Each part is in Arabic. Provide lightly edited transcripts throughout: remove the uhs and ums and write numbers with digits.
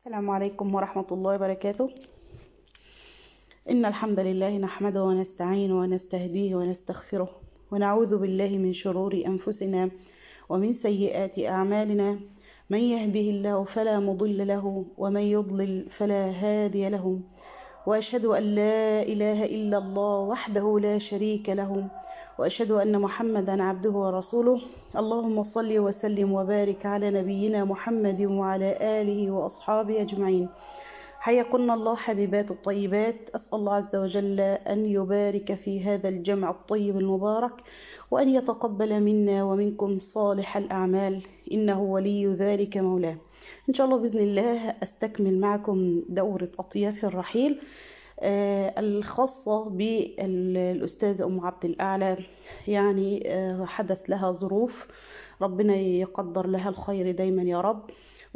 السلام عليكم ورحمة الله وبركاته. إن الحمد لله نحمده ونستعينه ونستهديه ونستغفره ونعوذ بالله من شرور أنفسنا ومن سيئات أعمالنا. من يهده الله فلا مضل له ومن يضلل فلا هادي له، وأشهد أن لا إله إلا الله وحده لا شريك له، وأشهد أن محمدا عبده ورسوله. اللهم صل وسلم وبارك على نبينا محمد وعلى آله وأصحابه أجمعين. حياكن الله حبيبات الطيبات. أسأل الله عز وجل أن يبارك في هذا الجمع الطيب المبارك، وأن يتقبل منا ومنكم صالح الأعمال، إنه ولي ذلك مولاه. إن شاء الله بإذن الله أستكمل معكم دورة أطياف الرحيل الخاصة بالأستاذة أم عبد الأعلى. يعني حدث لها ظروف، ربنا يقدر لها الخير دايما يا رب،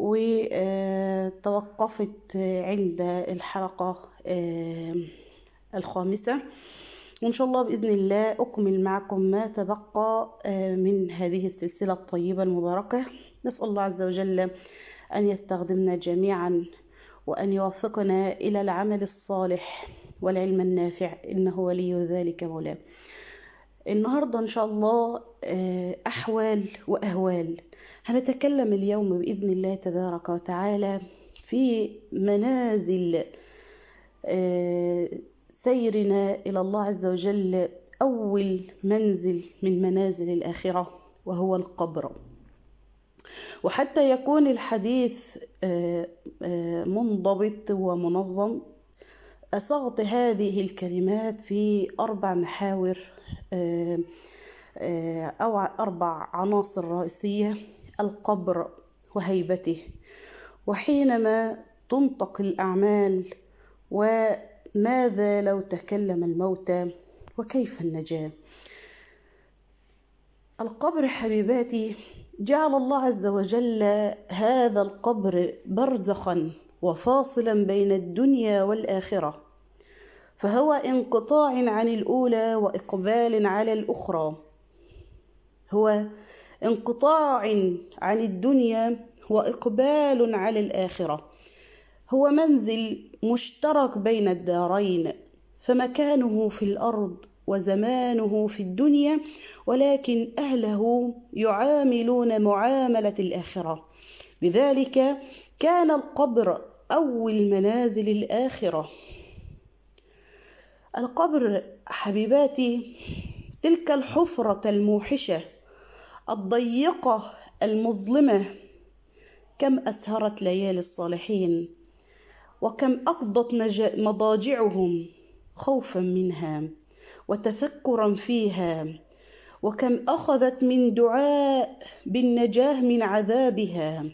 وتوقفت عند الحلقة الخامسة، وإن شاء الله بإذن الله أكمل معكم ما تبقى من هذه السلسلة الطيبة المباركة. نسأل الله عز وجل أن يستخدمنا جميعا، وأن يوفقنا إلى العمل الصالح والعلم النافع، إنه ولي ذلك مولاه. النهاردة إن شاء الله أحوال وأهوال. هنتكلم اليوم بإذن الله تبارك وتعالى في منازل سيرنا إلى الله عز وجل. أول منزل من منازل الآخرة وهو القبر. وحتى يكون الحديث منضبط ومنظم، أصغت هذه الكلمات في 4 محاور أو 4 عناصر رئيسية: القبر وهيبته، وحينما تنطق الأعمال، وماذا لو تكلم الموتى، وكيف النجاة. القبر حبيباتي، جعل الله عز وجل هذا القبر برزخا وفاصلا بين الدنيا والآخرة، فهو انقطاع عن الأولى وإقبال على الأخرى. هو انقطاع عن الدنيا وإقبال على الآخرة. هو منزل مشترك بين الدارين، فمكانه في الأرض وزمانه في الدنيا، ولكن أهله يعاملون معاملة الآخرة. لذلك كان القبر أول منازل الآخرة. القبر حبيباتي تلك الحفرة الموحشة الضيقة المظلمة، كم أسهرت ليالي الصالحين، وكم أقضت مضاجعهم خوفا منها وتفكرا فيها، وكم أخذت من دعاء بالنجاة من عذابها.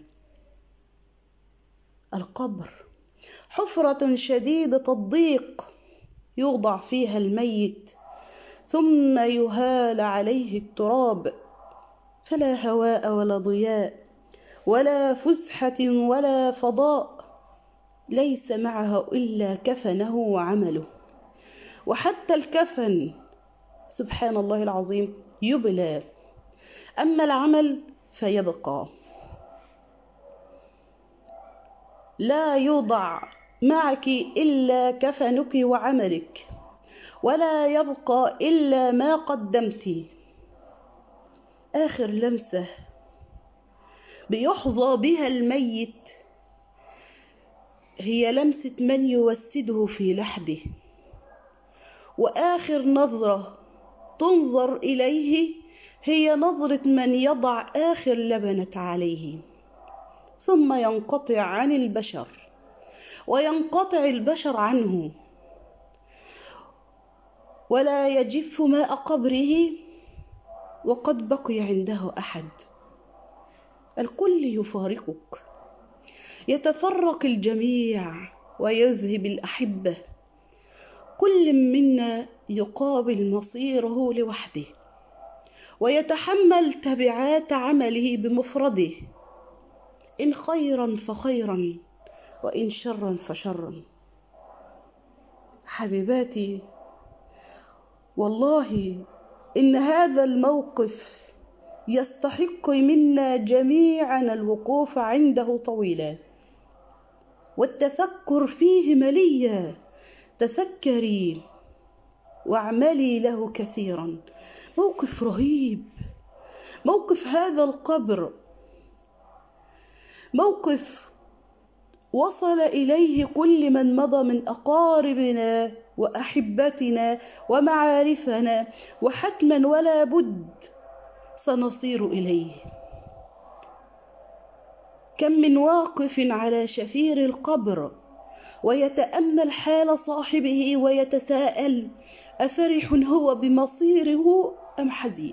القبر حفرة شديدة الضيق يوضع فيها الميت، ثم يهال عليه التراب، فلا هواء ولا ضياء ولا فسحة ولا فضاء، ليس معه إلا كفنه وعمله. وحتى الكفن سبحان الله العظيم يبلى، أما العمل فيبقى. لا يوضع معك إلا كفنك وعملك، ولا يبقى إلا ما قدمت. آخر لمسة بيحظى بها الميت هي لمسة من يوسده في لحده، وآخر نظرة تنظر إليه هي نظرة من يضع آخر لبنة عليه، ثم ينقطع عن البشر وينقطع البشر عنه، ولا يجف ماء قبره وقد بقي عنده أحد. الكل يفارقك، يتفرق الجميع ويذهب الأحبة، كل منا يقابل مصيره لوحده، ويتحمل تبعات عمله بمفرده، إن خيرا فخيرا وإن شرا فشرا. حبيباتي، والله إن هذا الموقف يستحق منا جميعا الوقوف عنده طويلا، والتفكر فيه مليا. تفكري واعملي له كثيرا. موقف رهيب، موقف هذا القبر، موقف وصل إليه كل من مضى من أقاربنا وأحبتنا ومعارفنا، وحتما ولا بد سنصير إليه. كم من واقف على شفير القبر ويتأمل حال صاحبه ويتساءل: أفرح هو بمصيره أم حزين؟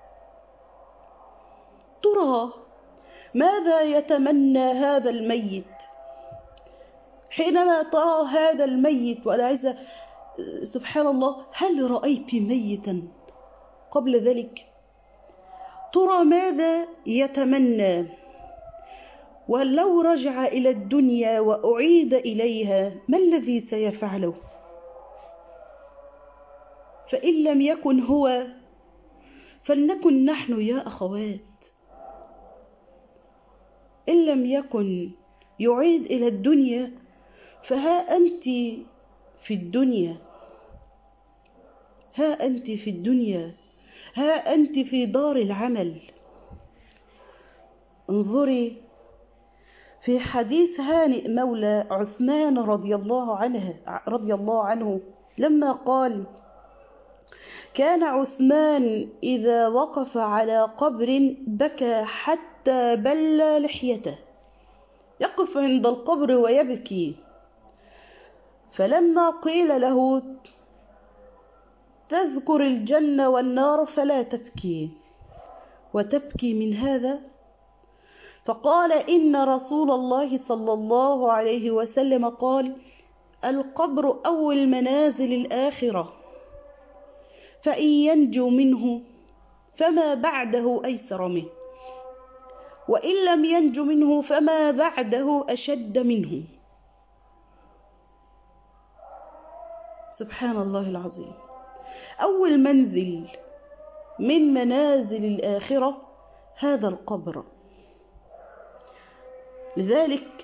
ترى ماذا يتمنى هذا الميت حينما ترى هذا الميت؟ وأنا عايزة، سبحان الله، هل رأيت ميتا قبل ذلك؟ ترى ماذا يتمنى؟ ولو رجع إلى الدنيا وأعيد إليها ما الذي سيفعله؟ فإن لم يكن هو فلنكن نحن يا أخوات. إن لم يكن يعيد إلى الدنيا فها أنت في الدنيا، ها أنت في الدنيا، ها أنت في دار العمل. انظري في حديث هانئ مولى عثمان رضي الله عنه لما قال: كان عثمان إذا وقف على قبر بكى حتى بل لحيته، يقف عند القبر ويبكي. فلما قيل له: تذكر الجنة والنار فلا تبكي، وتبكي من هذا؟ فقال: إن رسول الله صلى الله عليه وسلم قال: القبر أول منازل الآخرة، فإن ينجو منه فما بعده أيسر منه، وإن لم ينج منه فما بعده أشد منه. سبحان الله العظيم. أول منزل من منازل الآخرة هذا القبر. لذلك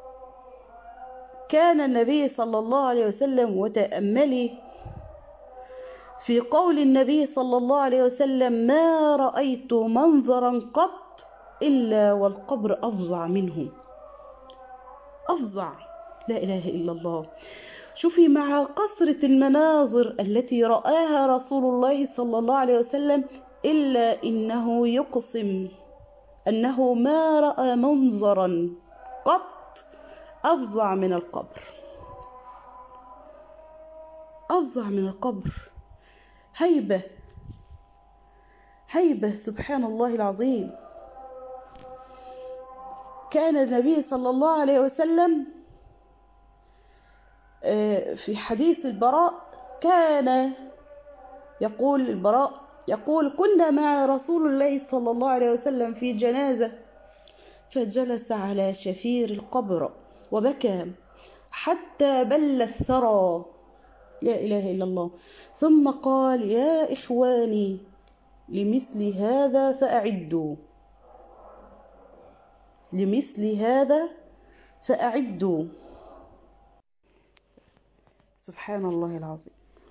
كان النبي صلى الله عليه وسلم، وتأملي في قول النبي صلى الله عليه وسلم: ما رأيت منظرا قط إلا والقبر أفظع منه. أفظع، لا إله إلا الله. شوفي مع كثرة المناظر التي رآها رسول الله صلى الله عليه وسلم، إلا إنه يقسم أنه ما رأى منظرا قط أفظع من القبر. أفظع من القبر. هيبة، هيبة، سبحان الله العظيم. كان النبي صلى الله عليه وسلم في حديث البراء كان يقول البراء يقول: كنا مع رسول الله صلى الله عليه وسلم في جنازة، فجلس على شفير القبر وبكى حتى بل الثرى، لا إله إلا الله، ثم قال: يا إخواني لمثل هذا فأعدوا، لمثل هذا فأعدوا. سبحان الله العظيم.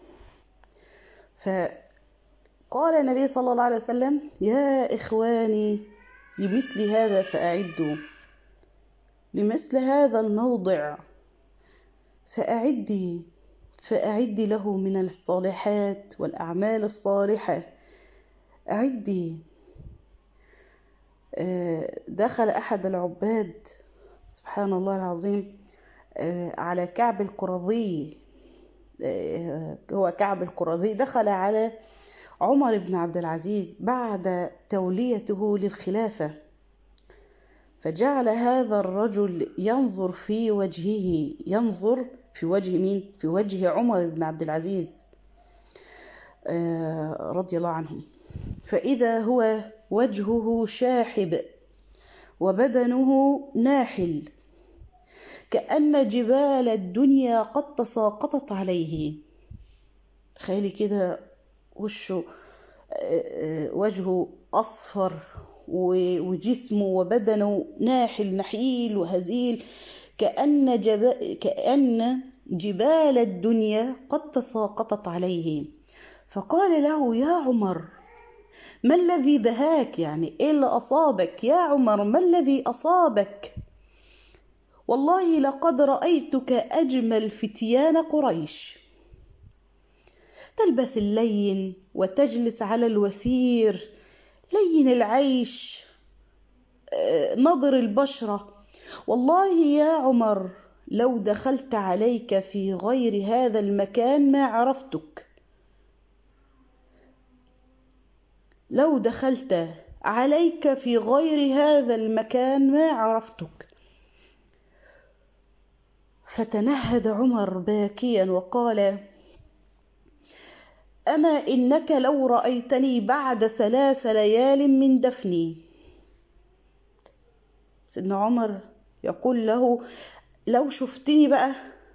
فقال النبي صلى الله عليه وسلم: يا إخواني لمثل هذا فأعدوا، لمثل هذا الموضع فأعدي له من الصالحات والأعمال الصالحة، أعدي. دخل أحد العباد، سبحان الله العظيم، على كعب القرظي، هو كعب القرظي، دخل على عمر بن عبد العزيز بعد توليته للخلافة، فجعل هذا الرجل ينظر في وجهه، ينظر في وجه مين؟ في وجه عمر بن عبد العزيز رضي الله عنه، فإذا هو وجهه شاحب وبدنه ناحل، كأن جبال الدنيا قد تساقطت عليه. تخيلي كده وجهه أصفر وجسمه وبدنه ناحل نحيل وهزيل، كأن جبال الدنيا قد تساقطت عليه. فقال له: يا عمر، ما الذي دهاك؟ يعني إيه اللي أصابك يا عمر؟ ما الذي أصابك؟ والله لقد رأيتك أجمل فتيان قريش، تلبس اللين وتجلس على الوثير، لين العيش، نضر البشرة. والله يا عمر لو دخلت عليك في غير هذا المكان ما عرفتك، لو دخلت عليك في غير هذا المكان ما عرفتك. فتنهد عمر باكيا وقال: أما إنك لو رأيتني بعد 3 ليال من دفني. سيدنا عمر يقول له: لو شفتني بقى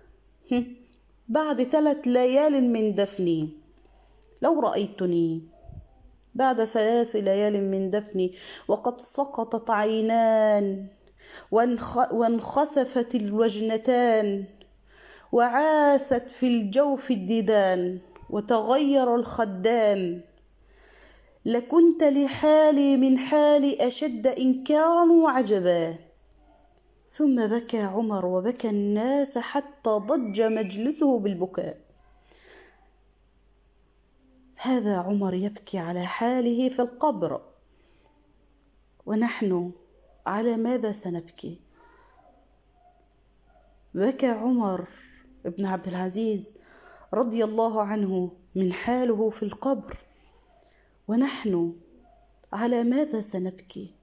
بعد 3 ليال من دفني، لو رأيتني بعد 3 ليال من دفني وقد سقطت عينان وانخسفت الوجنتان وعاست في الجوف الديدان وتغير الخدان، لكنت لحالي من حالي أشد إنكارا وعجبا. ثم بكى عمر وبكى الناس حتى ضج مجلسه بالبكاء. هذا عمر يبكي على حاله في القبر، ونحن على ماذا سنبكي؟ بكى عمر بن عبد العزيز رضي الله عنه من حاله في القبر، ونحن على ماذا سنبكي؟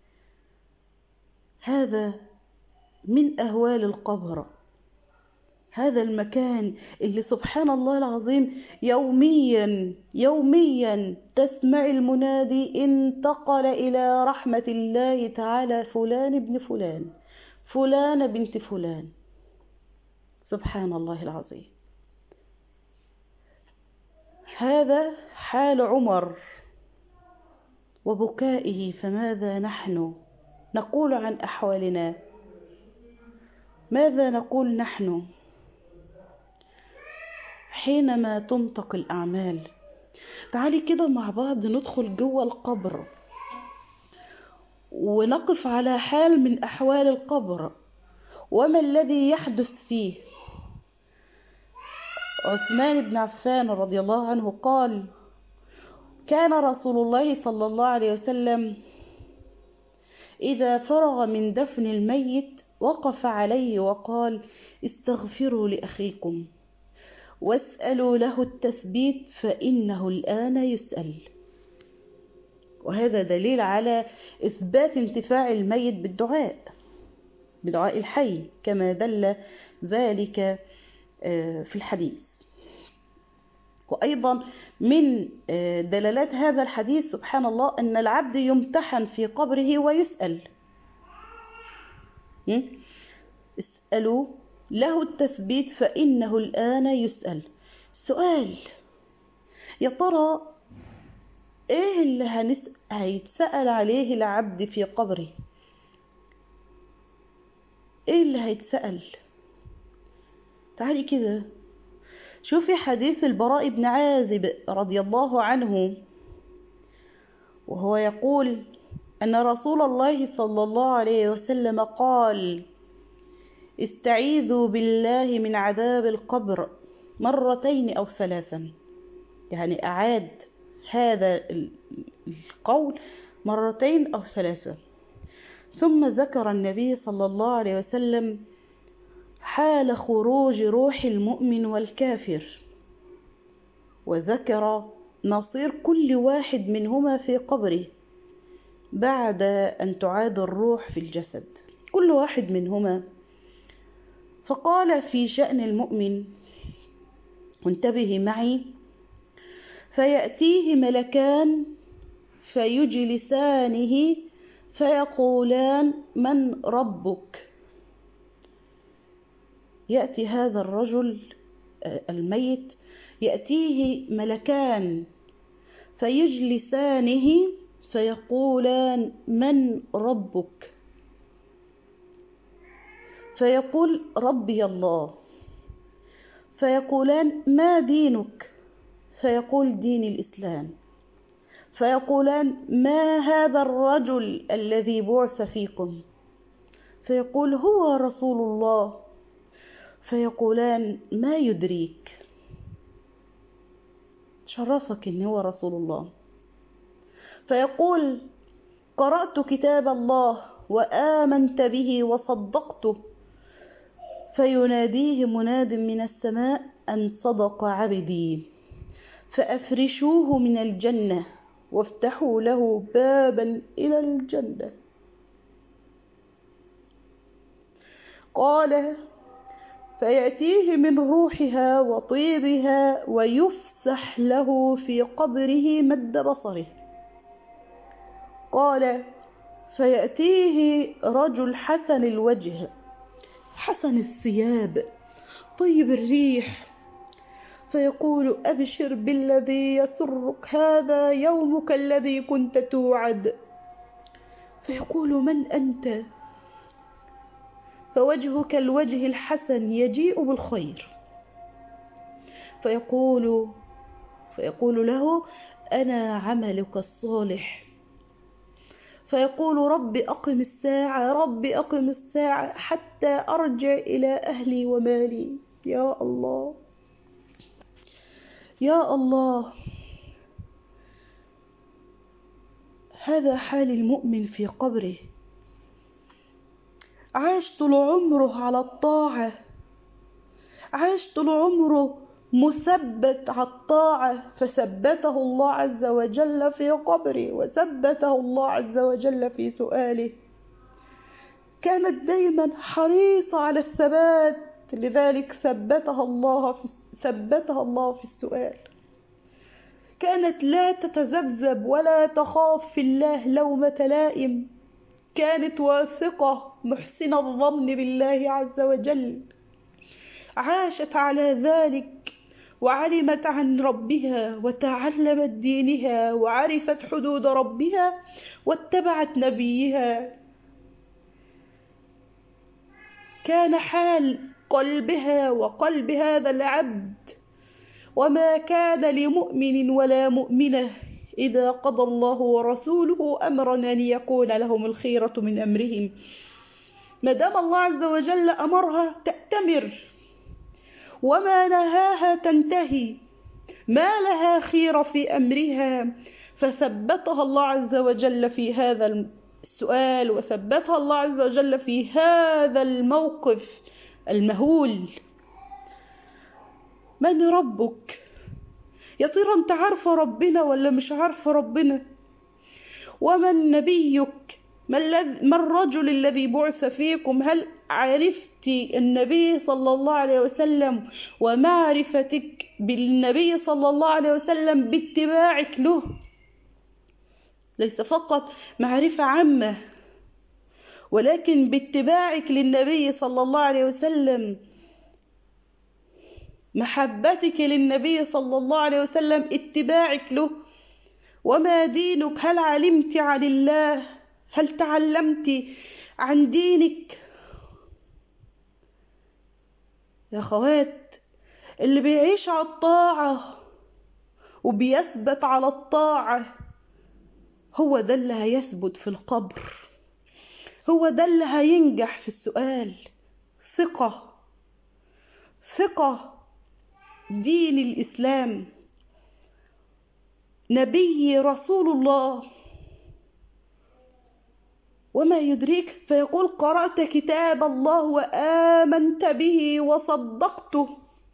هذا من أهوال القبر، هذا المكان اللي سبحان الله العظيم يوميا تسمع المنادي: انتقل إلى رحمة الله تعالى فلان ابن فلان، فلانة بنت فلان. سبحان الله العظيم. هذا حال عمر وبكائه. فماذا نحن نقول عن أحوالنا؟ ماذا نقول نحن حينما تنطق الأعمال؟ تعالي كده مع بعض ندخل جوه القبر ونقف على حال من أحوال القبر وما الذي يحدث فيه. عثمان بن عفان رضي الله عنه قال: كان رسول الله صلى الله عليه وسلم إذا فرغ من دفن الميت وقف عليه وقال: استغفروا لأخيكم واسألوا له التثبيت فإنه الآن يسأل. وهذا دليل على إثبات انتفاع الميت بدعاء الحي كما دل ذلك في الحديث. وأيضا من دلالات هذا الحديث سبحان الله أن العبد يمتحن في قبره ويسأل. اسألوا له التثبيت فإنه الآن يسأل. السؤال: يا ترى إيه اللي هيتسأل عليه العبد في قبره؟ إيه اللي هيتسأل؟ تعالي كده شوفي حديث البراء بن عازب رضي الله عنه، وهو يقول أن رسول الله صلى الله عليه وسلم قال: استعيذوا بالله من عذاب القبر 2 أو 3. يعني أعاد هذا القول 2 أو 3. ثم ذكر النبي صلى الله عليه وسلم حال خروج روح المؤمن والكافر، وذكر مصير كل واحد منهما في قبره بعد أن تعاد الروح في الجسد، كل واحد منهما. فقال في شأن المؤمن: وانتبه معي: فيأتيه ملكان فيجلسانه فيقولان: من ربك؟ يأتي هذا الرجل الميت يأتيه ملكان فيجلسانه فيقولان: من ربك؟ فيقول ربي الله. فيقولان ما دينك؟ فيقول دين الإسلام. فيقولان ما هذا الرجل الذي بعث فيكم؟ فيقول هو رسول الله. فيقولان ما يدريك؟ شرفك إن هو رسول الله. فيقول قرأت كتاب الله وآمنت به وصدقته. فيناديه مناد من السماء أن صدق عبدي، فأفرشوه من الجنة وافتحوا له بابا إلى الجنة. قال فيأتيه من روحها وطيبها ويفسح له في قبره مد بصره. قال فيأتيه رجل حسن الوجه حسن الثياب طيب الريح، فيقول أبشر بالذي يسرك، هذا يومك الذي كنت توعد. فيقول من أنت؟ فوجهك الوجه الحسن يجيء بالخير. فيقول له أنا عملك الصالح. فيقول رب أقم الساعة، رب أقم الساعة حتى أرجع إلى أهلي ومالي. يا الله يا الله، هذا حال المؤمن في قبره. عاش طول عمره على الطاعة، عاش طول عمره مثبت على الطاعة، فثبته الله عز وجل في قبره وثبته الله عز وجل في سؤاله. كانت دايما حريصة على الثبات، لذلك ثبتها الله في السؤال. كانت لا تتذبذب ولا تخاف في الله لومة لائم، كانت واثقة محسنة الظن بالله عز وجل. عاشت على ذلك وعلمت عن ربها وتعلمت دينها وعرفت حدود ربها واتبعت نبيها. كان حال قلبها وقلب هذا العبد وما كان لمؤمن ولا مؤمنة إذا قضى الله ورسوله أمرا أن يكون لهم الخيرة من أمرهم. ما دام الله عز وجل أمرها تأتمر، وما نهاها تنتهي، ما لها خير في أمرها. فثبتها الله عز وجل في هذا السؤال، وثبتها الله عز وجل في هذا الموقف المهول. من ربك؟ يا ترى انت عارفة ربنا ولا مش عارفة ربنا؟ ومن نبيك؟ ما الرجل الذي بعث فيكم؟ هل عرفت النبي صلى الله عليه وسلم؟ ومعرفتك بالنبي صلى الله عليه وسلم باتباعك له، ليس فقط معرفة عامة، ولكن باتباعك للنبي صلى الله عليه وسلم، محبتك للنبي صلى الله عليه وسلم، اتباعك له. وما دينك؟ هل علمت عن الله؟ هل تعلمت عن دينك؟ يا أخوات، اللي بيعيش على الطاعة وبيثبت على الطاعة هو ده اللي هيثبت في القبر، هو ده اللي هينجح في السؤال. ثقة دين الإسلام، نبي رسول الله. وما يدريك؟ فيقول قرأت كتاب الله وآمنت به وصدقته.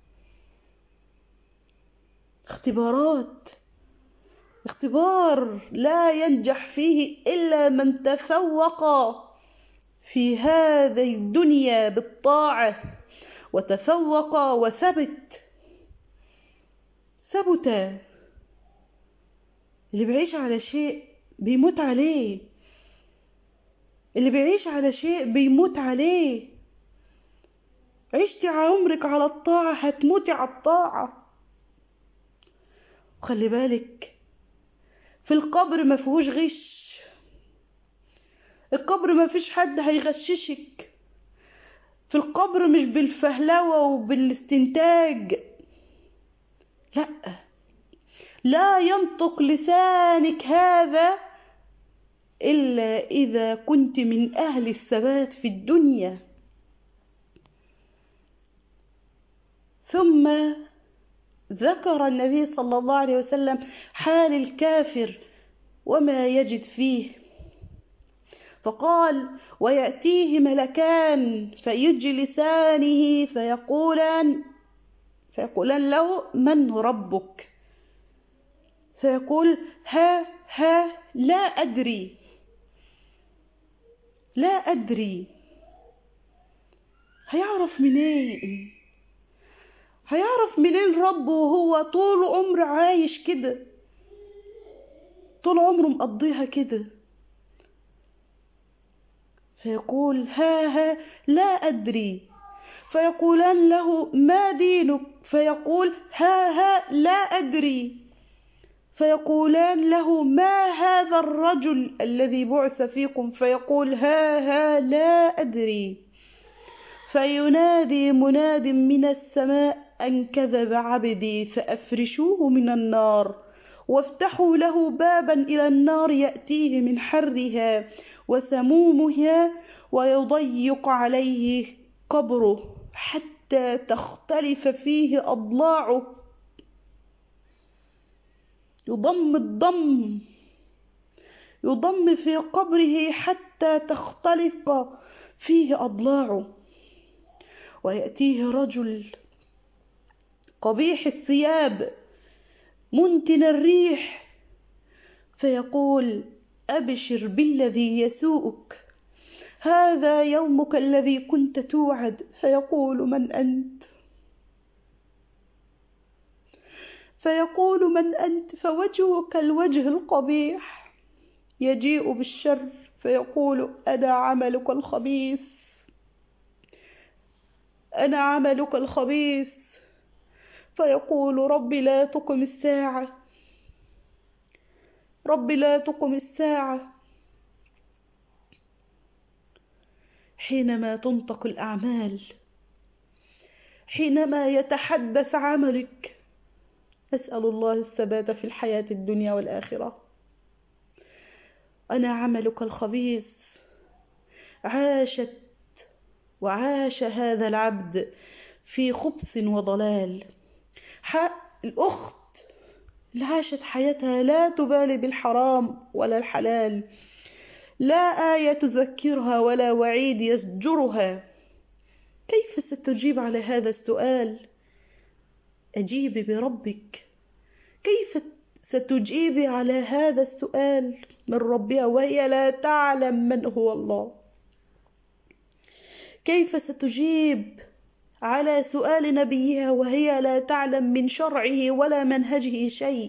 اختبار لا ينجح فيه إلا من تفوق في هذه الدنيا بالطاعة وتفوق وثبت. اللي بيعيش على شيء بيموت عليه، اللي بيعيش على شيء بيموت عليه. عشتي عمرك على الطاعة هتموتي على الطاعة. وخلي بالك، في القبر ما فيهوش غش، القبر ما فيش حد هيغششك. في القبر مش بالفهلوة وبالاستنتاج، لا، لا ينطق لسانك هذا إلا إذا كنت من أهل الثبات في الدنيا. ثم ذكر النبي صلى الله عليه وسلم حال الكافر وما يجد فيه، فقال: ويأتيه ملكان فيجلسانه فيقولان له: من ربك؟ فيقول: ها لا أدري، لا أدري. هيعرف منين؟ هيعرف منين ربه وهو طول عمر عايش كده، طول عمره مقضيها كده؟ فيقول: ها لا أدري. فيقولان له: ما دينك؟ فيقول: ها لا أدري. فيقولان له: ما هذا الرجل الذي بعث فيكم؟ فيقول: ها لا أدري. فينادي مناد من السماء: أن كذب عبدي فأفرشوه من النار، وافتحوا له بابا إلى النار يأتيه من حرها وسمومها، ويضيق عليه قبره حتى تختلف فيه أضلاعه. يضم في قبره حتى تختلف فيه أضلاعه. ويأتيه رجل قبيح الثياب منتن الريح، فيقول: أبشر بالذي يسوءك، هذا يومك الذي كنت توعد. فيقول: من أنت؟ فيقول: من أنت؟ فوجهك الوجه القبيح يجيء بالشر، فيقول: أنا عملك الخبيث، أنا عملك الخبيث. فيقول: رب لا تقم الساعة، رب لا تقم الساعة. حينما تنطق الأعمال، حينما يتحدث عملك، أسأل الله الثبات في الحياة الدنيا والآخرة. أنا عملك الخبيث. وعاش هذا العبد في خبث وضلال. الأخت اللي عاشت حياتها لا تبالي بالحرام ولا الحلال، لا آية تذكرها ولا وعيد يزجرها، كيف ستجيب على هذا السؤال؟ أجيبي بربك. كيف ستجيبي على هذا السؤال من ربها وهي لا تعلم من هو الله؟ كيف ستجيب على سؤال نبيها وهي لا تعلم من شرعه ولا منهجه شيء؟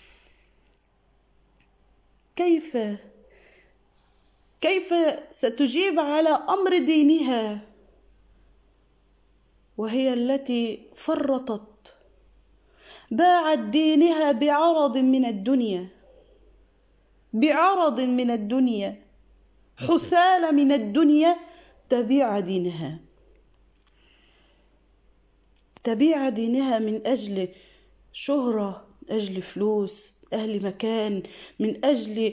كيف ستجيب على أمر دينها وهي التي فرطت، باعت دينها بعرض من الدنيا، بعرض من الدنيا، حثالة من الدنيا، تبيع دينها، تبيع دينها من أجل شهرة، من أجل فلوس، أهل مكان، من أجل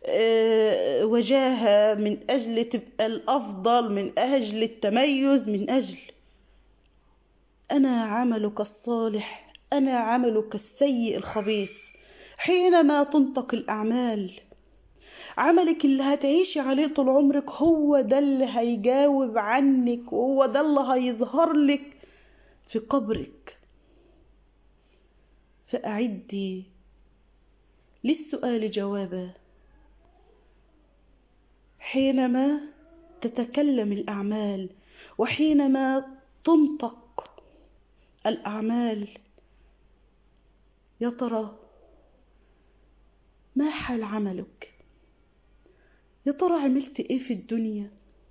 وجاهة، من أجل تبقى الأفضل، من أجل التميز، من أجل. أنا عملك الصالح، أنا عملك السيء الخبيث. حينما تنطق الأعمال، عملك اللي هتعيشي عليه طول عمرك هو ده اللي هيجاوب عنك، وهو ده اللي هيظهر لك في قبرك. فأعدي للسؤال جوابا. حينما تتكلم الأعمال وحينما تنطق الأعمال، يا ترى ما حال عملك؟ يا ترى عملت ايه في الدنيا؟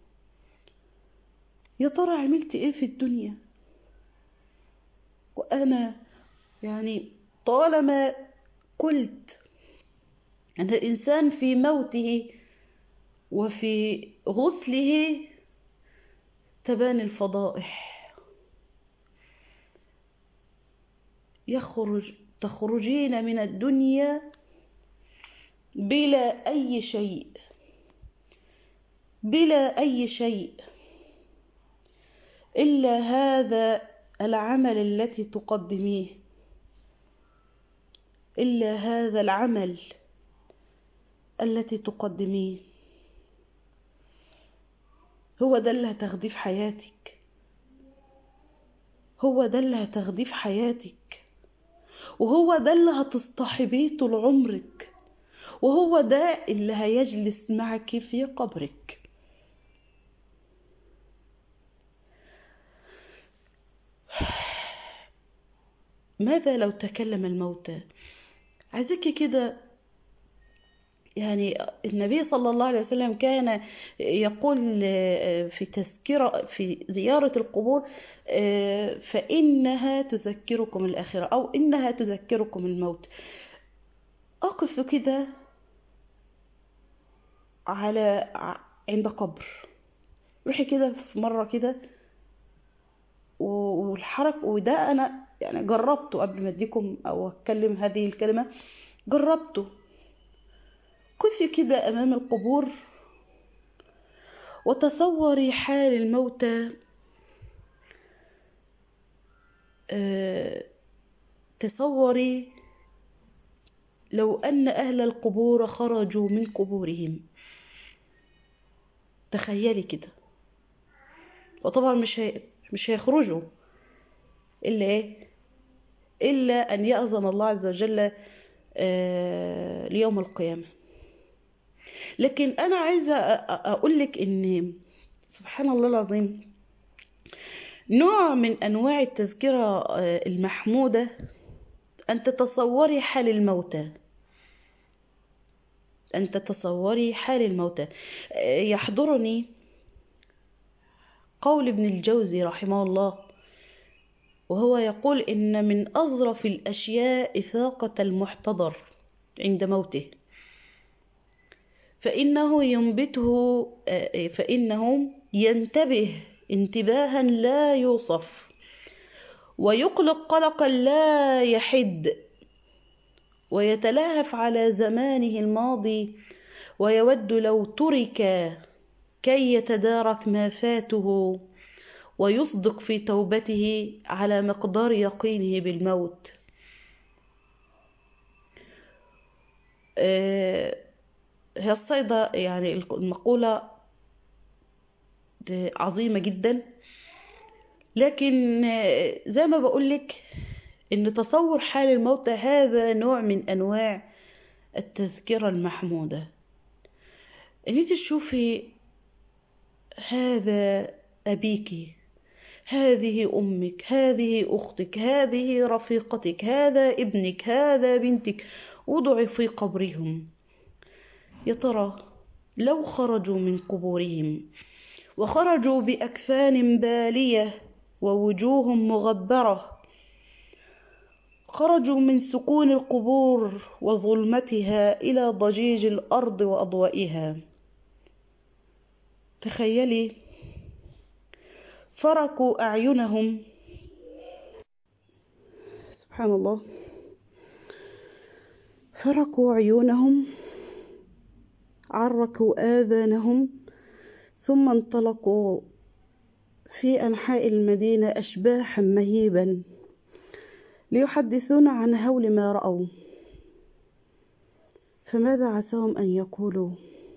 يا ترى عملت ايه في الدنيا؟ وأنا طالما قلت أن الإنسان في موته وفي غسله تبان الفضائح، تخرجين من الدنيا بلا أي شيء، بلا أي شيء إلا هذا العمل التي تقدميه، إلا هذا العمل التي تقدميه. هو ده اللي هتاخديه في حياتك، هو ده اللي هتاخديه في حياتك، وهو ده اللي هتصطحبيه طول عمرك، وهو ده اللي هيجلس معك في قبرك. ماذا لو تكلم الموتى؟ عايزك كده، يعني النبي صلى الله عليه وسلم كان يقول في تذكرة في زيارة القبور فإنها تذكركم الآخرة، أو إنها تذكركم الموت. أقف كده على عند قبر، روحي كده في مرة كده، والحركة وده أنا يعني جربته قبل ما أديكم أو أتكلم هذه الكلمة، جربته. قفي كده أمام القبور وتصوري حال الموتى، تصوري لو أن أهل القبور خرجوا من قبورهم. تخيلي كده، وطبعا مش هيخرجوا إلا إيه؟ إلا أن يأذن الله عز وجل ليوم القيامة. لكن أنا عايزة أقولك إن سبحان الله العظيم، نوع من أنواع التذكرة المحمودة أن تتصوري حال الموتى، أن تتصوري حال الموتى. يحضرني قول ابن الجوزي رحمه الله، وهو يقول إن من أظرف الأشياء إفاقة المحتضر عند موته، فإنه ينتبه انتباها لا يوصف، ويقلق قلقا لا يحد، ويتلهف على زمانه الماضي، ويود لو ترك كي يتدارك ما فاته، ويصدق في توبته على مقدار يقينه بالموت. هي الصيدة يعني المقولة عظيمة جدا، لكن زي ما بقولك إن تصور حال الموتى هذا نوع من أنواع التذكرة المحمودة. إن انت تشوفي هذا أبيك، هذه أمك، هذه أختك، هذه رفيقتك، هذا ابنك، هذا بنتك، وضعوا في قبرهم. يا ترى لو خرجوا من قبورهم وخرجوا بأكفان بالية ووجوه مغبرة، خرجوا من سكون القبور وظلمتها إلى ضجيج الأرض وأضوائها. تخيلي فركوا أعينهم، سبحان الله، فركوا عيونهم، عركوا آذانهم، ثم انطلقوا في أنحاء المدينة أشباحا مهيبا ليحدثون عن هول ما رأوا. فماذا عساهم أن يقولوا؟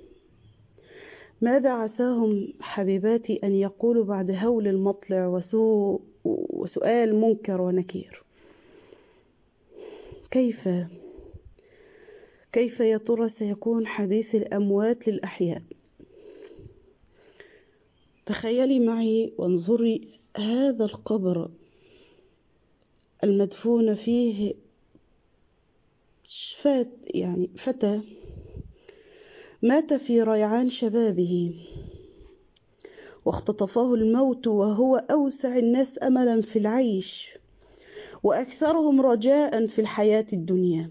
ماذا عساهم حبيباتي أن يقولوا بعد هول المطلع وسؤال منكر ونكير؟ كيف يا ترى سيكون حديث الأموات للأحياء؟ تخيلي معي وانظري هذا القبر المدفون فيه فتى مات في ريعان شبابه، واختطفه الموت وهو أوسع الناس أملا في العيش وأكثرهم رجاء في الحياة الدنيا.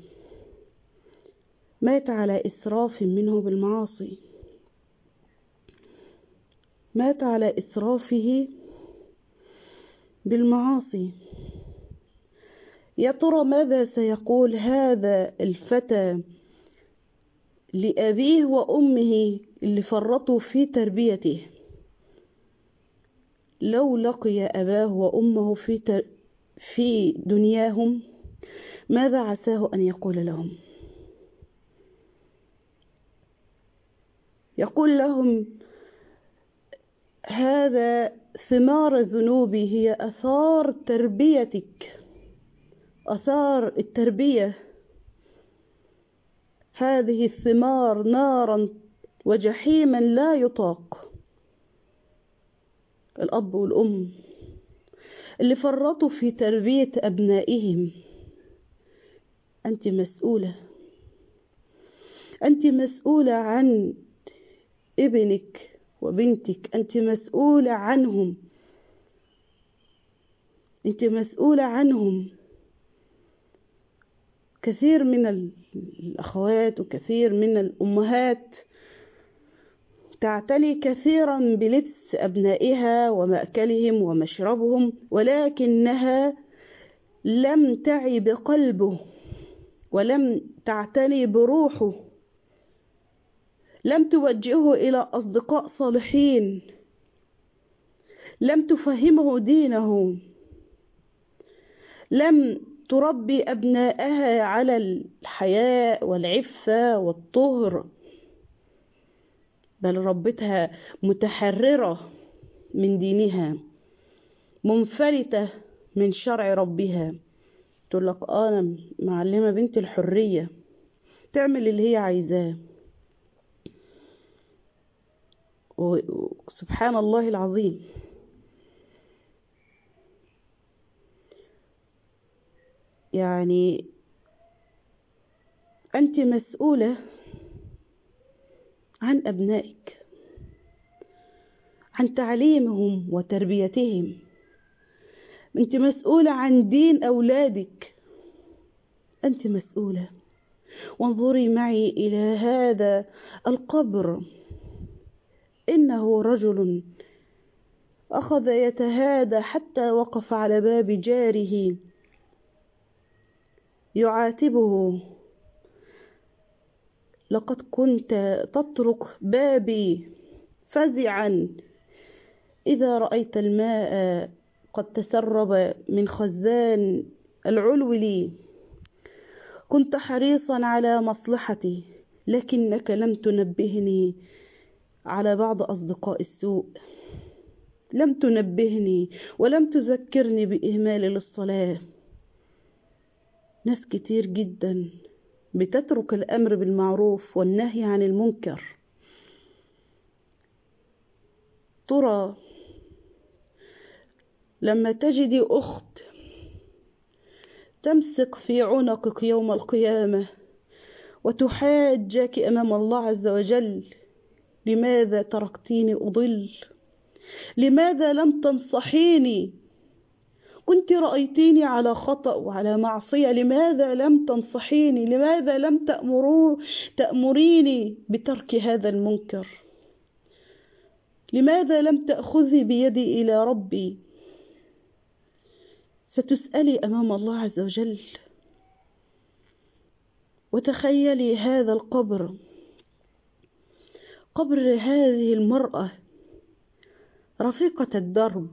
مات على إسراف منه بالمعاصي، مات على إسرافه بالمعاصي. يا ترى ماذا سيقول هذا الفتى لأبيه وأمه اللي فرطوا في تربيته لو لقي أباه وأمه في دنياهم؟ ماذا عساه أن يقول لهم؟ يقول لهم هذا ثمار ذنوبي، هي أثار تربيتك، أثار التربية، هذه الثمار نارا وجحيما لا يطاق. الأب والأم اللي فرطوا في تربية أبنائهم، أنت مسؤولة، أنت مسؤولة عن ابنك وبنتك، أنت مسؤولة عنهم، أنت مسؤولة عنهم. كثير من الأخوات وكثير من الأمهات تعتني كثيرا بلبس أبنائها ومأكلهم ومشربهم، ولكنها لم تعي بقلبه ولم تعتني بروحه، لم توجهه إلى أصدقاء صالحين، لم تفهمه دينه، لم تربي أبنائها على الحياء والعفة والطهر، بل ربتها متحررة من دينها، منفلتة من شرع ربها. تقول لك أنا معلمة بنت الحرية، تعمل اللي هي عايزاه. وسبحان الله العظيم، يعني أنت مسؤولة عن أبنائك، عن تعليمهم وتربيتهم، أنت مسؤولة عن دين أولادك، أنت مسؤولة. وانظري معي إلى هذا القبر، إنه رجل أخذ يتهادى حتى وقف على باب جاره يعاتبه: لقد كنت تطرق بابي فزعا إذا رأيت الماء قد تسرب من خزان العلو لي، كنت حريصا على مصلحتي، لكنك لم تنبهني على بعض أصدقاء السوء، لم تنبهني ولم تذكرني بإهمالي للصلاة. ناس كتير جدا بتترك الأمر بالمعروف والنهي عن المنكر. ترى لما تجدي أخت تمسك في عنقك يوم القيامة وتحاجك أمام الله عز وجل: لماذا تركتيني أضل؟ لماذا لم تنصحيني؟ كنت رأيتيني على خطأ وعلى معصية، لماذا لم تنصحيني؟ لماذا لم تأمريني بترك هذا المنكر؟ لماذا لم تأخذي بيدي إلى ربي؟ ستسألي أمام الله عز وجل. وتخيلي هذا القبر، قبر هذه المرأة رفيقة الدرب،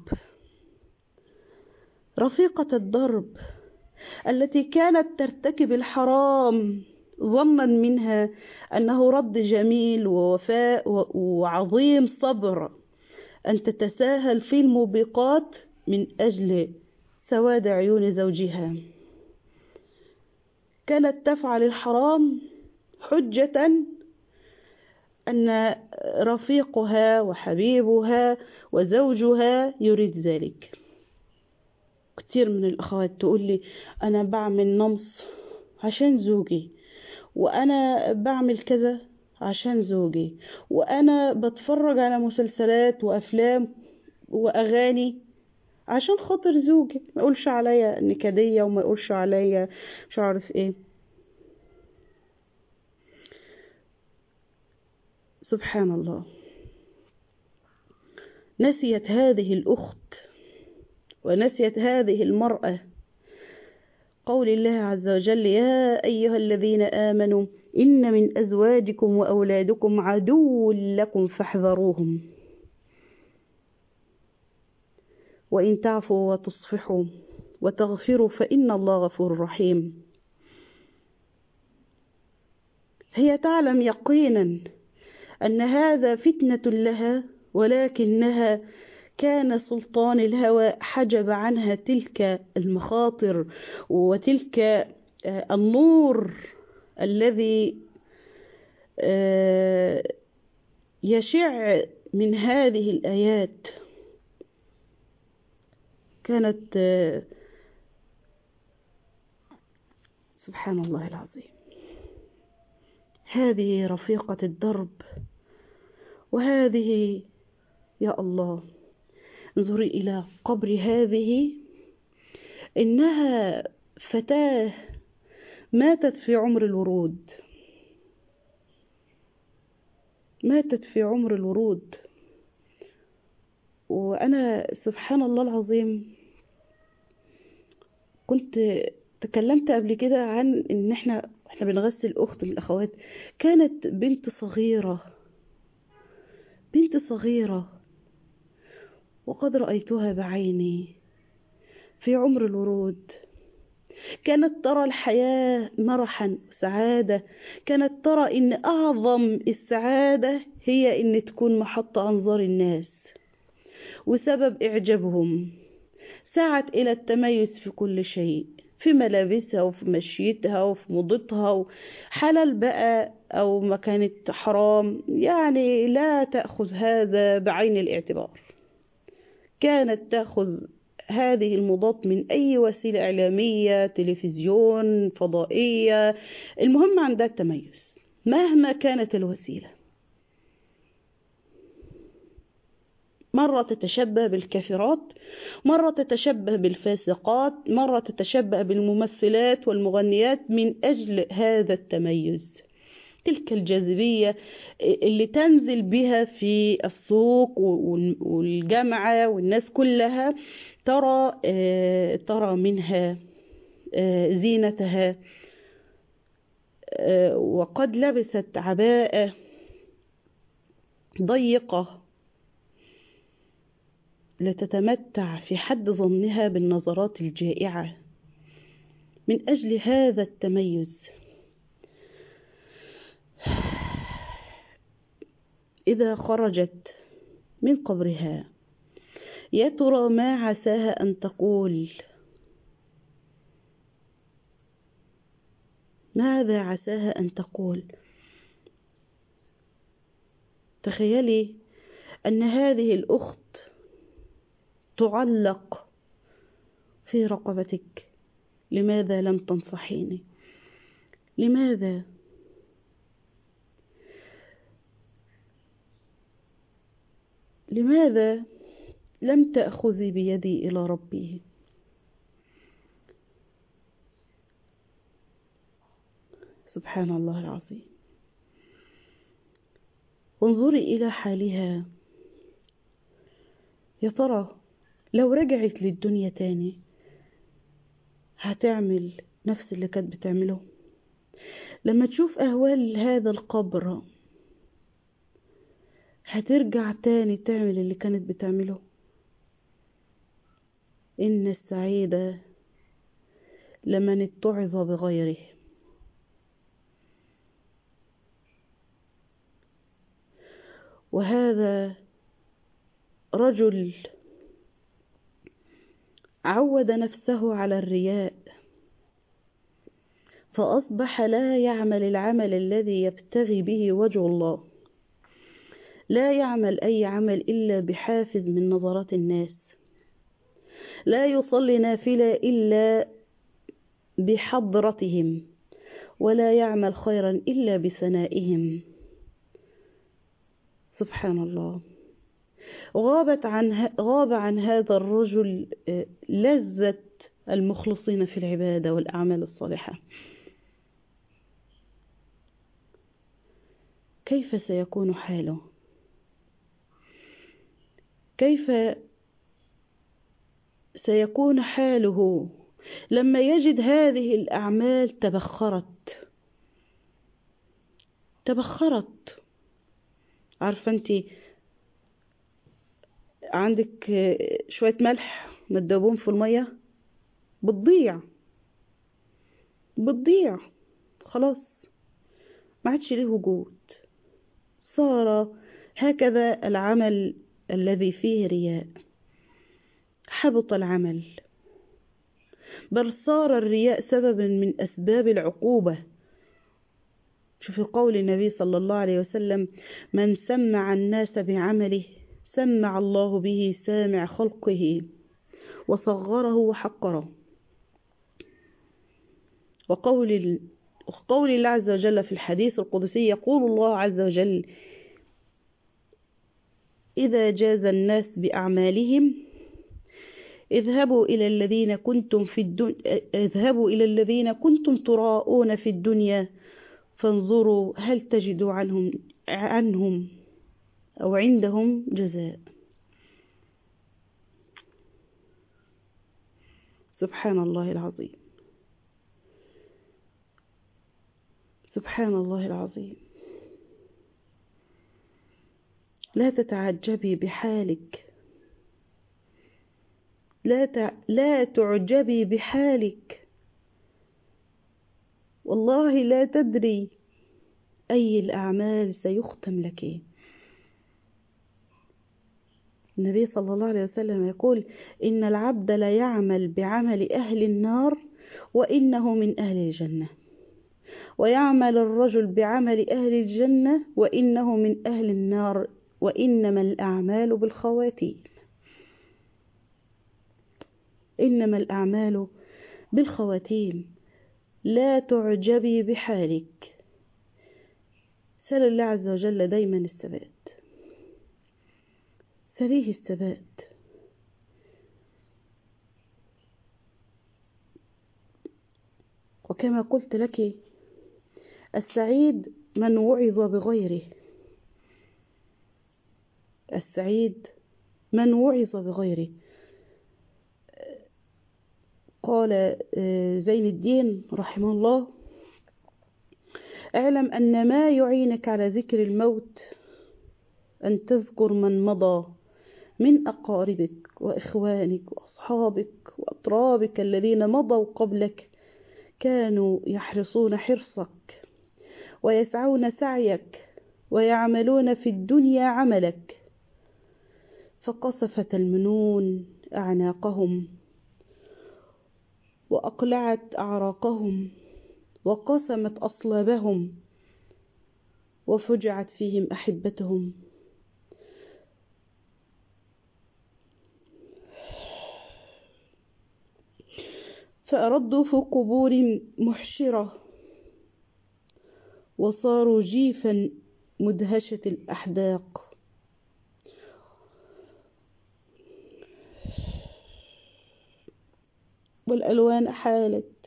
رفيقة الدرب التي كانت ترتكب الحرام ظنا منها أنه رد جميل ووفاء وعظيم صبر، أن تتساهل في الموبقات من أجل سواد عيون زوجها. كانت تفعل الحرام حجة أن رفيقها وحبيبها وزوجها يريد ذلك. كتير من الأخوات تقول لي: أنا بعمل نمص عشان زوجي، وأنا بعمل كذا عشان زوجي، وأنا بتفرج على مسلسلات وأفلام وأغاني عشان خاطر زوجي، ما يقولش عليا نكدية وما يقولش عليا مش عارف ايه. سبحان الله. نسيت هذه الأخت ونسيت هذه المرأة قول الله عز وجل: يا أيها الذين آمنوا إن من أزواجكم وأولادكم عدو لكم فاحذروهم وإن تعفوا وتصفحوا وتغفروا فإن الله غفور رحيم. هي تعلم يقينا أن هذا فتنة لها، ولكنها كان سلطان الهوى حجب عنها تلك المخاطر وتلك النور الذي يشع من هذه الآيات. كانت سبحان الله العظيم هذه رفيقة الدرب، وهذه يا الله انظري إلى قبر هذه، إنها فتاة ماتت في عمر الورود، ماتت في عمر الورود. وأنا سبحان الله العظيم كنت تكلمت قبل كده عن إن إحنا بنغسل أخت من الأخوات، كانت بنت صغيرة، بنت صغيرة، وقد رأيتها بعيني في عمر الورود. كانت ترى الحياة مرحا وسعادة، كانت ترى إن أعظم السعادة هي إن تكون محط أنظار الناس وسبب إعجابهم. سعت إلى التميز في كل شيء، في ملابسها وفي مشيتها وفي موضتها، حلال بقى أو ما كانت حرام، يعني لا تأخذ هذا بعين الاعتبار. كانت تأخذ هذه المضاد من أي وسيلة إعلامية، تلفزيون، فضائية، المهم عندها التميز مهما كانت الوسيلة. مرة تتشبه بالكافرات، مرة تتشبه بالفاسقات، مرة تتشبه بالممثلات والمغنيات من أجل هذا التميز. تلك الجاذبية اللي تنزل بها في السوق والجامعة، والناس كلها ترى منها زينتها، وقد لبست عباءة ضيقة لتتمتع في حد ظنها بالنظرات الجائعة من أجل هذا التميز. إذا خرجت من قبرها يا ترى ما عساها أن تقول؟ ماذا عساها أن تقول؟ تخيلي أن هذه الأخت تعلق في رقبتك. لماذا لم تنصحيني؟ لماذا؟ لماذا لم تأخذي بيدي إلى ربي؟ سبحان الله العظيم. وانظري إلى حالها، يا ترى لو رجعت للدنيا تاني هتعمل نفس اللي كانت بتعمله؟ لما تشوف أهوال هذا القبر هترجع تاني تعمل اللي كانت بتعمله؟ إن السعيد لمن اتعظ بغيره. وهذا رجل عود نفسه على الرياء، فأصبح لا يعمل العمل الذي يبتغي به وجه الله، لا يعمل أي عمل إلا بحافز من نظرات الناس، لا يصلي نافلة إلا بحضرتهم، ولا يعمل خيرا إلا بثنائهم. سبحان الله. غاب عن هذا الرجل لذة المخلصين في العبادة والأعمال الصالحة. كيف سيكون حاله؟ كيف سيكون حاله لما يجد هذه الأعمال تبخرت. عارفة أنت عندك شوية ملح متدوبون في المية، بتضيع خلاص، ما عادش له وجود. صار هكذا العمل الذي فيه رياء، حبط العمل، بل صار الرياء سببا من أسباب العقوبة. شوف قول النبي صلى الله عليه وسلم: من سمع الناس بعمله سمع الله به سامع خلقه وصغره وحقره. وقول الله عز وجل في الحديث القدسي، يقول الله عز وجل: إذا جاز الناس بأعمالهم اذهبوا إلى الذين كنتم تراءون في الدنيا فانظروا هل تجدوا عنهم أو عندهم جزاء. سبحان الله العظيم، سبحان الله العظيم. لا تتعجبي بحالك، لا تعجبي بحالك، والله لا تدري أي الأعمال سيختم لك. النبي صلى الله عليه وسلم يقول: إن العبد لا يعمل بعمل أهل النار وإنه من أهل الجنة، ويعمل الرجل بعمل أهل الجنة وإنه من أهل النار، وإنما الأعمال بالخواتيم. إنما الأعمال بالخواتيم. لا تعجبي بحالك، سل الله عز وجل دايما الثبات، سليه الثبات. وكما قلت لك، السعيد من وعظ بغيره، السعيد من وعظ بغيره. قال زين الدين رحمه الله: اعلم أن ما يعينك على ذكر الموت أن تذكر من مضى من أقاربك وإخوانك وأصحابك وأطرابك الذين مضوا قبلك، كانوا يحرصون حرصك ويسعون سعيك ويعملون في الدنيا عملك، فقصفت المنون أعناقهم وأقلعت أعراقهم وقسمت أصلابهم وفجعت فيهم أحبتهم. فأردوا في قبور محشرة وصاروا جيفا مدهشة الأحداق. والألوان حالت،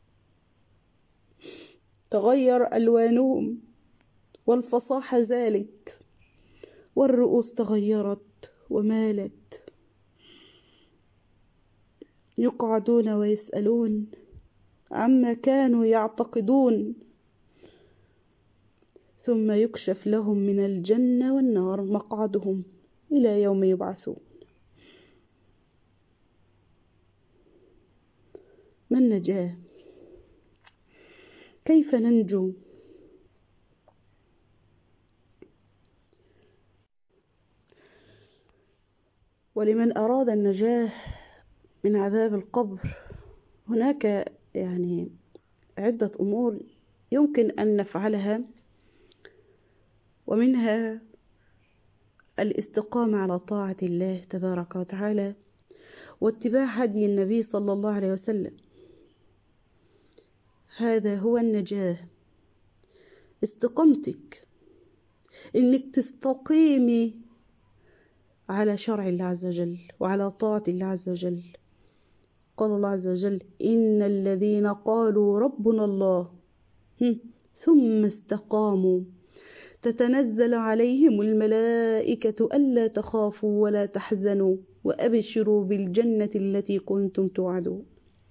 تغير ألوانهم، والفصاحة زالت، والرؤوس تغيرت ومالت. يقعدون ويسألون عما كانوا يعتقدون، ثم يكشف لهم من الجنة والنار مقعدهم إلى يوم يبعثون. ما النجاة؟ كيف ننجو؟ ولمن أراد النجاة من عذاب القبر هناك عدة أمور يمكن أن نفعلها، ومنها الاستقامة على طاعة الله تبارك وتعالى واتباع هدي النبي صلى الله عليه وسلم. هذا هو النجاة، استقامتك، إنك تستقيمي على شرع الله عز وجل وعلى طاعة الله عز وجل. قال الله عز وجل: إن الذين قالوا ربنا الله ثم استقاموا تتنزل عليهم الملائكة ألا تخافوا ولا تحزنوا وأبشروا بالجنة التي كنتم توعدون.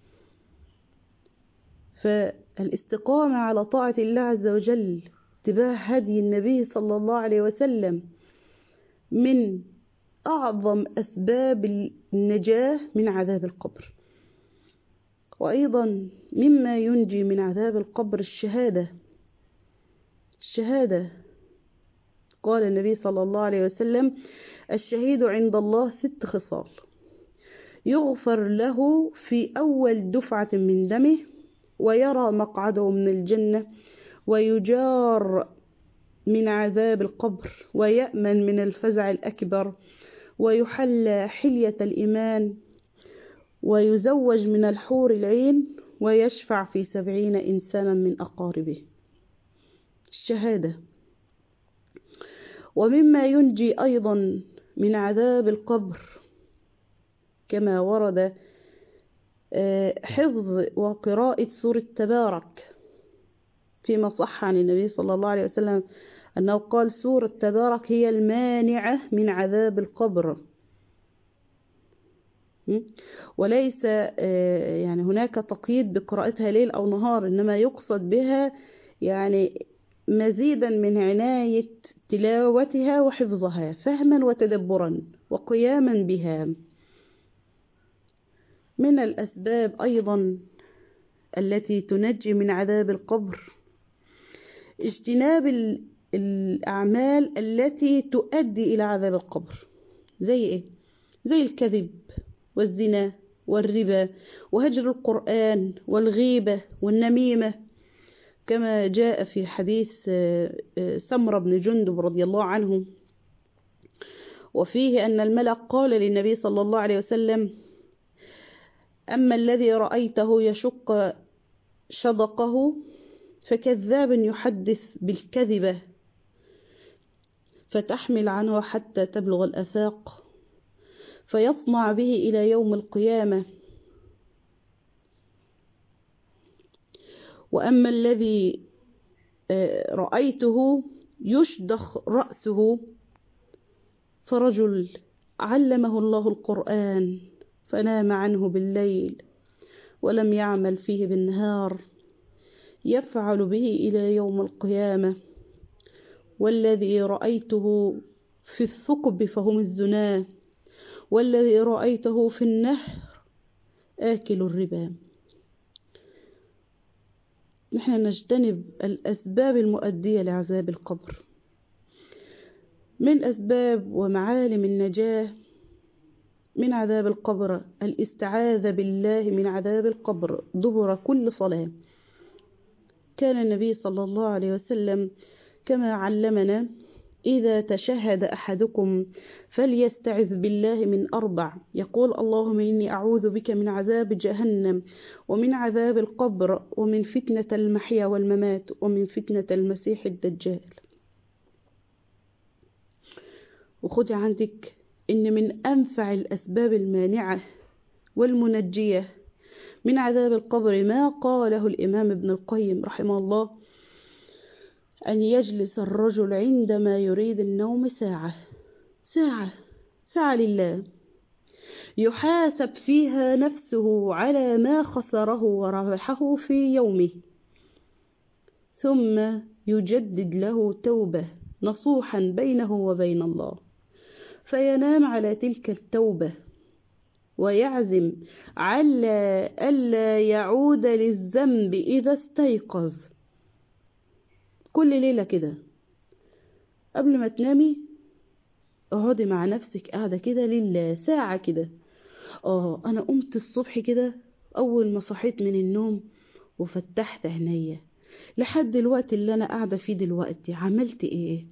فالاستقامة على طاعة الله عز وجل اتباع هدي النبي صلى الله عليه وسلم من أعظم أسباب النجاة من عذاب القبر. وأيضا مما ينجي من عذاب القبر الشهادة. قال النبي صلى الله عليه وسلم: الشهيد عند الله 6 خصال: يغفر له في أول دفعة من دمه، ويرى مقعده من الجنة، ويجار من عذاب القبر، ويأمن من الفزع الأكبر، ويحلى حلية الإيمان، ويزوج من الحور العين، ويشفع في 70 إنسانا من أقاربه. الشهادة. ومما ينجي أيضا من عذاب القبر كما ورد حفظ وقراءة سورة تبارك، فيما صح عن النبي صلى الله عليه وسلم أنه قال: سورة تبارك هي المانعة من عذاب القبر. وليس يعني هناك تقييد بقراءتها ليل أو نهار، إنما يقصد بها يعني مزيدا من عناية تلاوتها وحفظها فهما وتدبرا وقياما بها. من الأسباب أيضا التي تنجي من عذاب القبر اجتناب الأعمال التي تؤدي إلى عذاب القبر. زي إيه؟ زي الكذب والزنا والربا وهجر القرآن والغيبة والنميمة، كما جاء في حديث سمرة بن جندب رضي الله عنه، وفيه أن الملك قال للنبي صلى الله عليه وسلم: أما الذي رأيته يشق شدقه فكذاب يحدث بالكذبة فتحمل عنه حتى تبلغ الآفاق فيصنع به إلى يوم القيامة. وأما الذي رأيته يشدخ رأسه فرجل علمه الله القرآن فنام عنه بالليل ولم يعمل فيه بالنهار يفعل به إلى يوم القيامة. والذي رأيته في الثقب فهم الزناه، والذي رأيته في النهر آكل الربا. نحن نجتنب الأسباب المؤدية لعذاب القبر. من أسباب ومعالم النجاة من عذاب القبر الاستعاذة بالله من عذاب القبر دبر كل صلاة. كان النبي صلى الله عليه وسلم كما علمنا: إذا تشهد أحدكم فليستعذ بالله من 4، يقول: اللهم إني أعوذ بك من عذاب جهنم ومن عذاب القبر ومن فتنة المحيا والممات ومن فتنة المسيح الدجال. وخذ عندك إن من أنفع الأسباب المانعة والمنجية من عذاب القبر ما قاله الإمام ابن القيم رحمه الله: أن يجلس الرجل عندما يريد النوم ساعة لله يحاسب فيها نفسه على ما خسره وربحه في يومه، ثم يجدد له توبة نصوحا بينه وبين الله، فينام على تلك التوبة ويعزم على ألا يعود للذنب إذا استيقظ. كل ليلة كده قبل ما تنامي اقعدي مع نفسك قاعدة كده لله ساعة كده. أنا قمت الصبح كده أول ما صحيت من النوم وفتحت عينيا لحد الوقت اللي أنا قاعدة فيه دلوقتي عملت إيه؟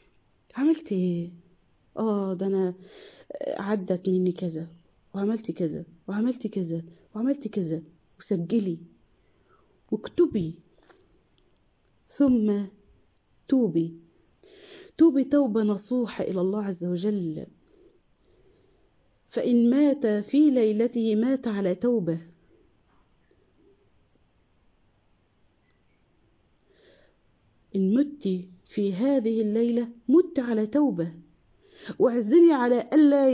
ده أنا عدت مني كذا وعملت كذا وعملت كذا وعملت كذا، وسجلي واكتبي، ثم توبي توبة نصوحة إلى الله عز وجل. فإن مات في ليلته مات على توبة. إن مت في هذه الليلة مت على توبة، واعزمي على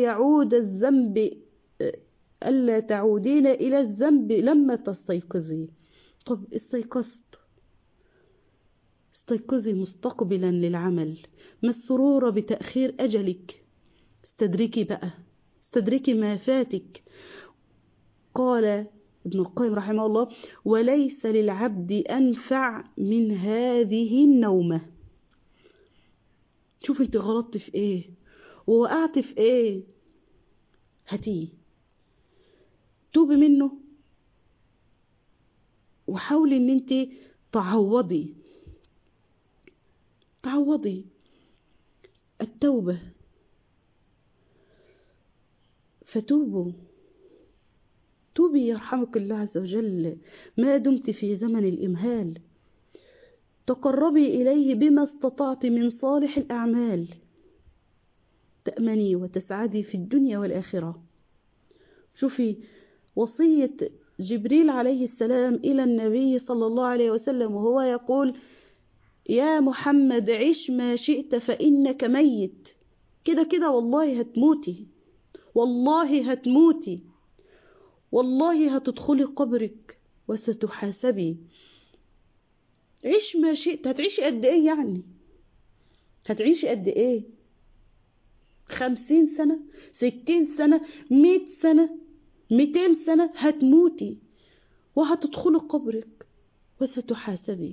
ألا تعودين إلى الذنب لما تستيقظي. طب استيقظي مستقبلا للعمل، مسرورة بتأخير أجلك. استدركي ما فاتك. قال ابن القيم رحمه الله: وليس للعبد أنفع من هذه النومة. شوف انت غلطت في ايه ووقعت في ايه، هاتيه، توبي منه، وحاولي ان انت تعوضي التوبة. توبي يرحمك الله عز وجل ما دمت في زمن الإمهال. تقربي إليه بما استطعت من صالح الأعمال، تأمني وتسعدي في الدنيا والآخرة. شوفي وصية جبريل عليه السلام إلى النبي صلى الله عليه وسلم وهو يقول: يا محمد عش ما شئت فإنك ميت. كده والله هتموتي، والله هتدخلي قبرك وستحاسبي. عيش ما شئت. هتعيشي قد ايه يعني؟ هتعيشي قد ايه؟ 50 سنة، 60 سنة، 100 سنة، 200 سنة؟ هتموتي وهتدخلي قبرك وستحاسبي.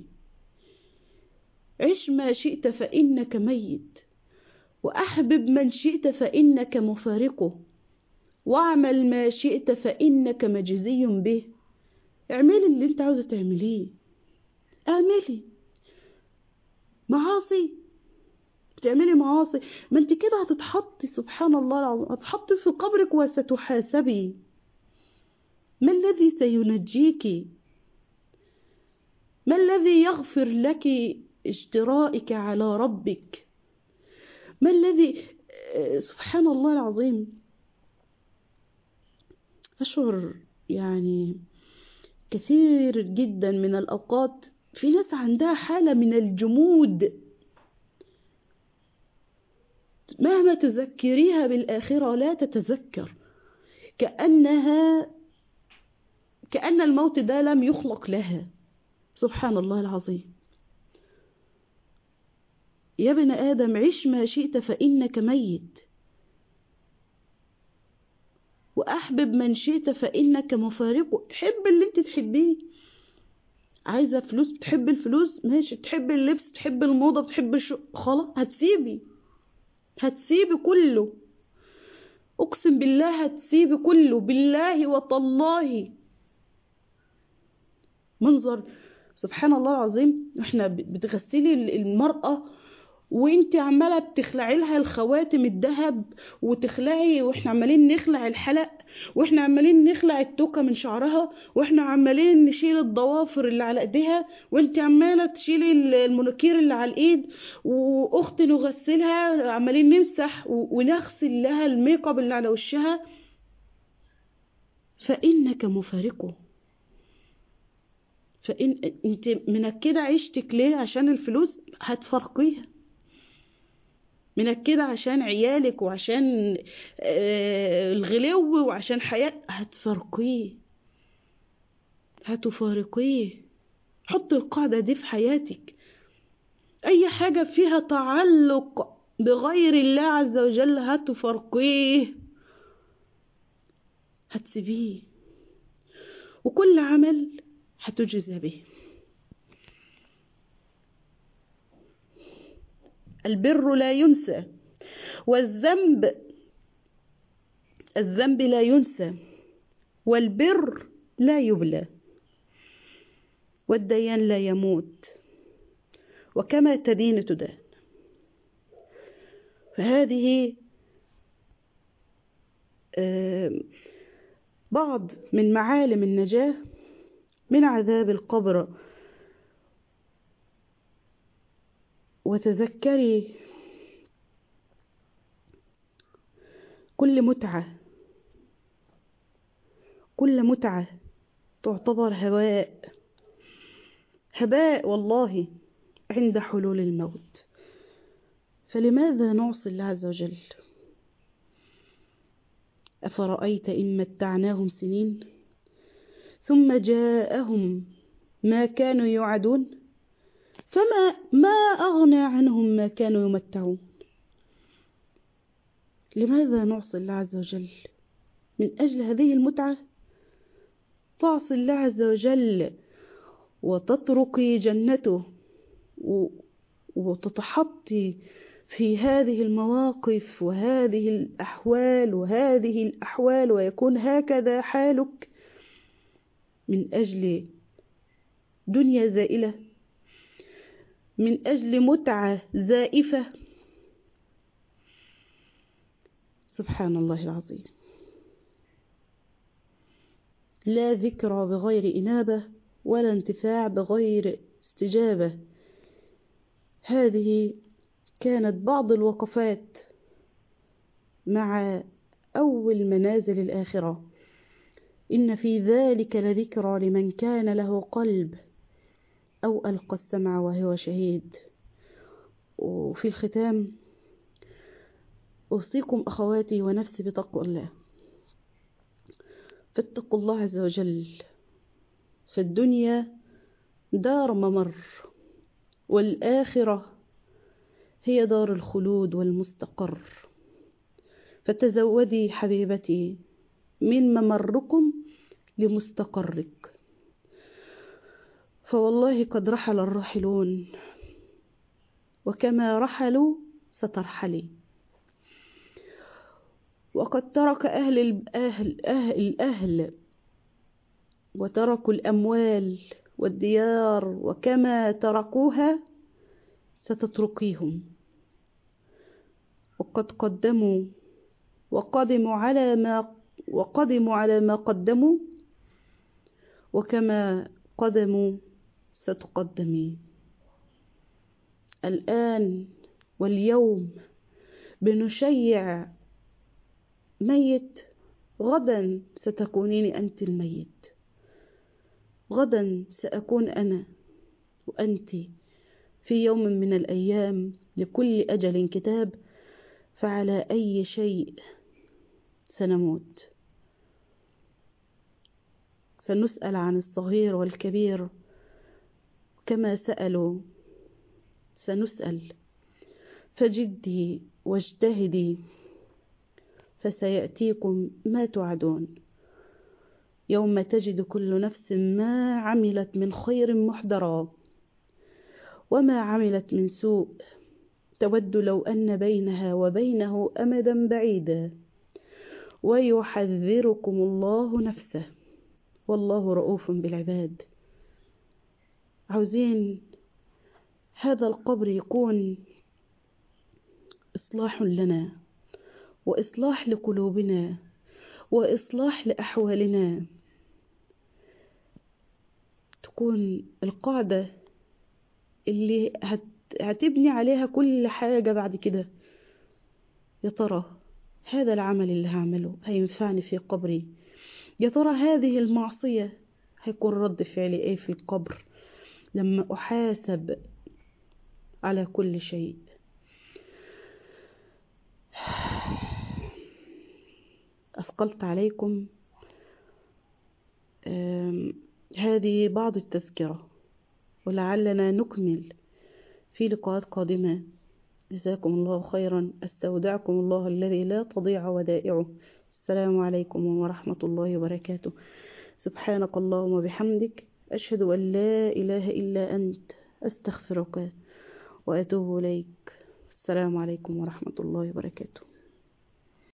عش ما شئت فإنك ميت، وأحبب من شئت فإنك مفارقه، واعمل ما شئت فإنك مجزي به. اعملي اللي انت عاوزة تعمليه، اعملي معاصي، بتعملي معاصي، ما انت كده هتتحطي، سبحان الله العظيم، هتتحطي في قبرك وستحاسبي. ما الذي سينجيك؟ ما الذي يغفر لك اجترائك على ربك؟ ما الذي سبحان الله العظيم. أشعر يعني كثير جدا من الأوقات في ناس عندها حالة من الجمود، مهما تذكريها بالآخرة لا تتذكر، كأن الموت ده لم يخلق لها. سبحان الله العظيم. يا ابن آدم عش ما شئت فإنك ميت، وأحبب من شئت فإنك مفارقه. حب اللي انت تحبيه. عايزة فلوس، بتحب الفلوس ماشي، بتحب اللبس، بتحب الموضة، بتحب خلاص هتسيبي كله، أقسم بالله هتسيبي كله، بالله وطالله. منظر سبحان الله العظيم، احنا بتغسلي المرأة وانت عمالة بتخلعي لها الخواتم الذهب وتخلعي، واحنا عمالين نخلع الحلق، واحنا عمالين نخلع التوكة من شعرها، واحنا عمالين نشيل الضوافر اللي على ايديها، وانت عمالة تشيلي المناكير اللي على الايد، واختي نغسلها عمالين نمسح ونغسل لها الميك اب اللي على وشها. فإنك مفارقه. فإن انت منكدة عيشتك ليه؟ عشان الفلوس؟ هتفرقيها. منكدة عشان عيالك وعشان الغلو وعشان حياة؟ هتفارقيه. حط القاعدة دي في حياتك. أي حاجة فيها تعلق بغير الله عز وجل هتفارقيه، هتسيبيه، وكل عمل هتجزى به. البر لا ينسى، والذنب لا ينسى، والبر لا يبلى، والديان لا يموت، وكما تدين تدان. فهذه بعض من معالم النجاة من عذاب القبر. وتذكري كل متعة تعتبر هباء والله عند حلول الموت. فلماذا نعصي الله عز وجل؟ أفرأيت إن متعناهم سنين ثم جاءهم ما كانوا يوعدون ما أغنى عنهم ما كانوا يمتعون. لماذا نعصي الله عز وجل؟ من أجل هذه المتعة تعصي الله عز وجل وتتركي جنته وتتحطي في هذه المواقف وهذه الأحوال ويكون هكذا حالك من أجل دنيا زائلة، من أجل متعة زائفة. سبحان الله العظيم. لا ذكرى بغير إنابة ولا انتفاع بغير استجابة. هذه كانت بعض الوقفات مع أول منازل الآخرة. إن في ذلك لذكرى لمن كان له قلب أو ألقى السمع وهو شهيد. وفي الختام أوصيكم أخواتي ونفسي بتقوى الله، فاتقوا الله عز وجل. فالدنيا دار ممر، والآخرة هي دار الخلود والمستقر. فتزودي حبيبتي من ممركم لمستقرك، فوالله قد رحل الراحلون، وكما رحلوا سترحلي. وقد ترك الأهل وتركوا الأموال والديار، وكما تركوها ستتركيهم. وقد قدموا وقدموا على ما قدموا، وكما قدموا ستقدمي. الآن واليوم بنشيع ميت، غدا ستكونين أنت الميت، غدا سأكون أنا وأنت. في يوم من الأيام لكل أجل كتاب، فعلى أي شيء سنموت. سنسأل عن الصغير والكبير، كما سألوا سنسأل. فجدي واجتهدي، فسيأتيكم ما توعدون. يوم تجد كل نفس ما عملت من خير محضرا، وما عملت من سوء تود لو أن بينها وبينه أمدا بعيدا. ويحذركم الله نفسه، والله رؤوف بالعباد. عاوزين هذا القبر يكون إصلاح لنا، وإصلاح لقلوبنا، وإصلاح لأحوالنا. تكون القاعدة اللي هتبني عليها كل حاجة بعد كده. يا ترى هذا العمل اللي هعمله هينفعني في قبري؟ يا ترى هذه المعصية هيكون رد فعلي ايه في القبر لما أحاسب على كل شيء؟ أثقلت عليكم. هذه بعض التذكرة، ولعلنا نكمل في لقاءات قادمة. جزاكم الله خيرا. أستودعكم الله الذي لا تضيع ودائعه. السلام عليكم ورحمة الله وبركاته. سبحانك اللهم وبحمدك، أشهد أن لا إله إلا أنت، أستغفرك وأتوب إليك. السلام عليكم ورحمة الله وبركاته.